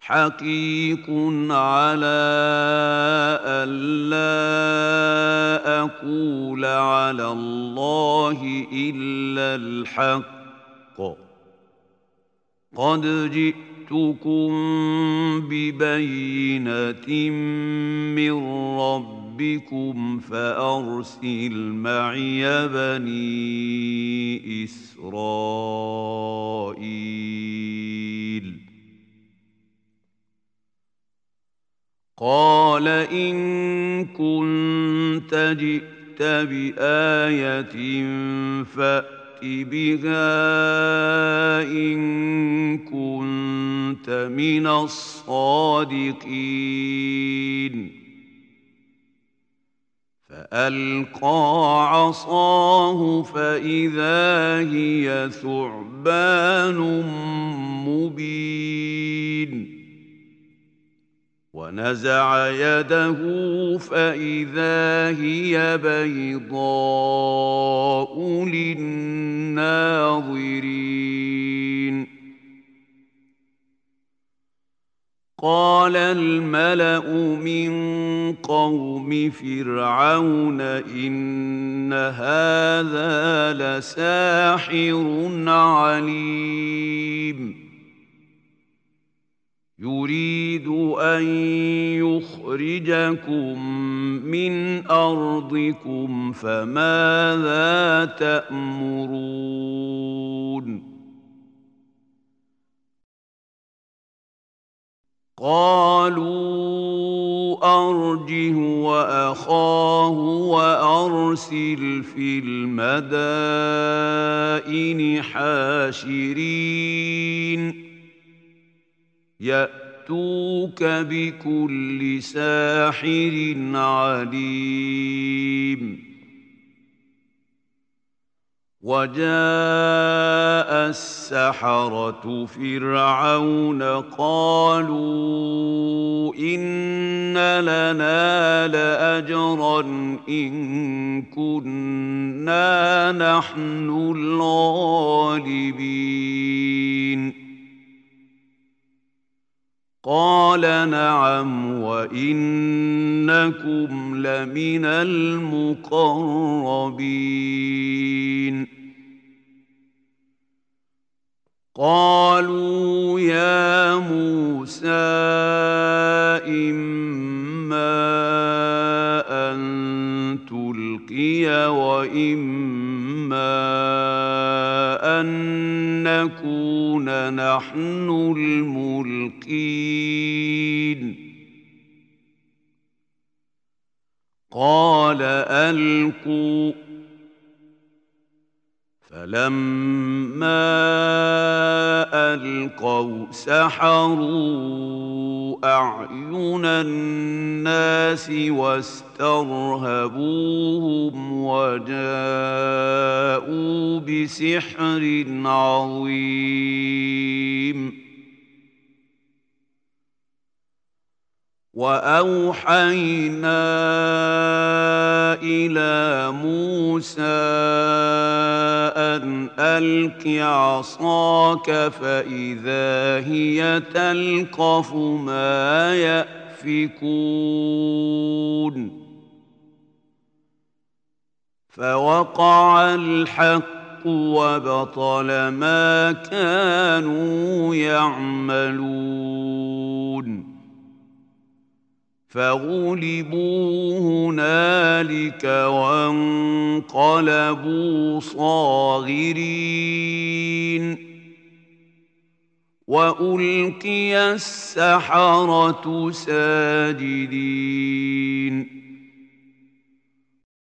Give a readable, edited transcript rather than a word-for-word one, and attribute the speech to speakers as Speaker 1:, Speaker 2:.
Speaker 1: حقيق على ألا أقول على الله إلا الحق قد جئتكم ببينة من ربكم فأرسل معي بني إسرائيل قال إن كنت جئت بآية فأت بها إن كنت من الصادقين فألقى عصاه فإذا هي ثعبان مبين ونزع يده فإذا هي بيضاء للناظرين قال الملأ من قوم فرعون إن هذا لساحر عليم يريد أن يخرجكم من أرضكم فماذا تأمرون قالوا أرجه وأخاه وأرسل في المدائن حاشرين يأتوك بكل ساحر عليم وجاء السحرة فرعون قالوا إن لنا لأجرا إن كنا نحن الغالبين قال نعم وإنكم لمن المقربين قالوا يا موسى إما أن تلقي وإما أن نكون نحن الملقين قال ألقوا فلما ألقوا سحروا أعين الناس واسترهبوهم وجاءوا بسحر عظيم وأوحينا إلى موسى أن ألق عصاك فإذا هي تلقف ما يأفكون فوقع الحق وبطل ما كانوا يعملون فغلبوا هنالك وانقلبوا صاغرين وألقي السحرة ساجدين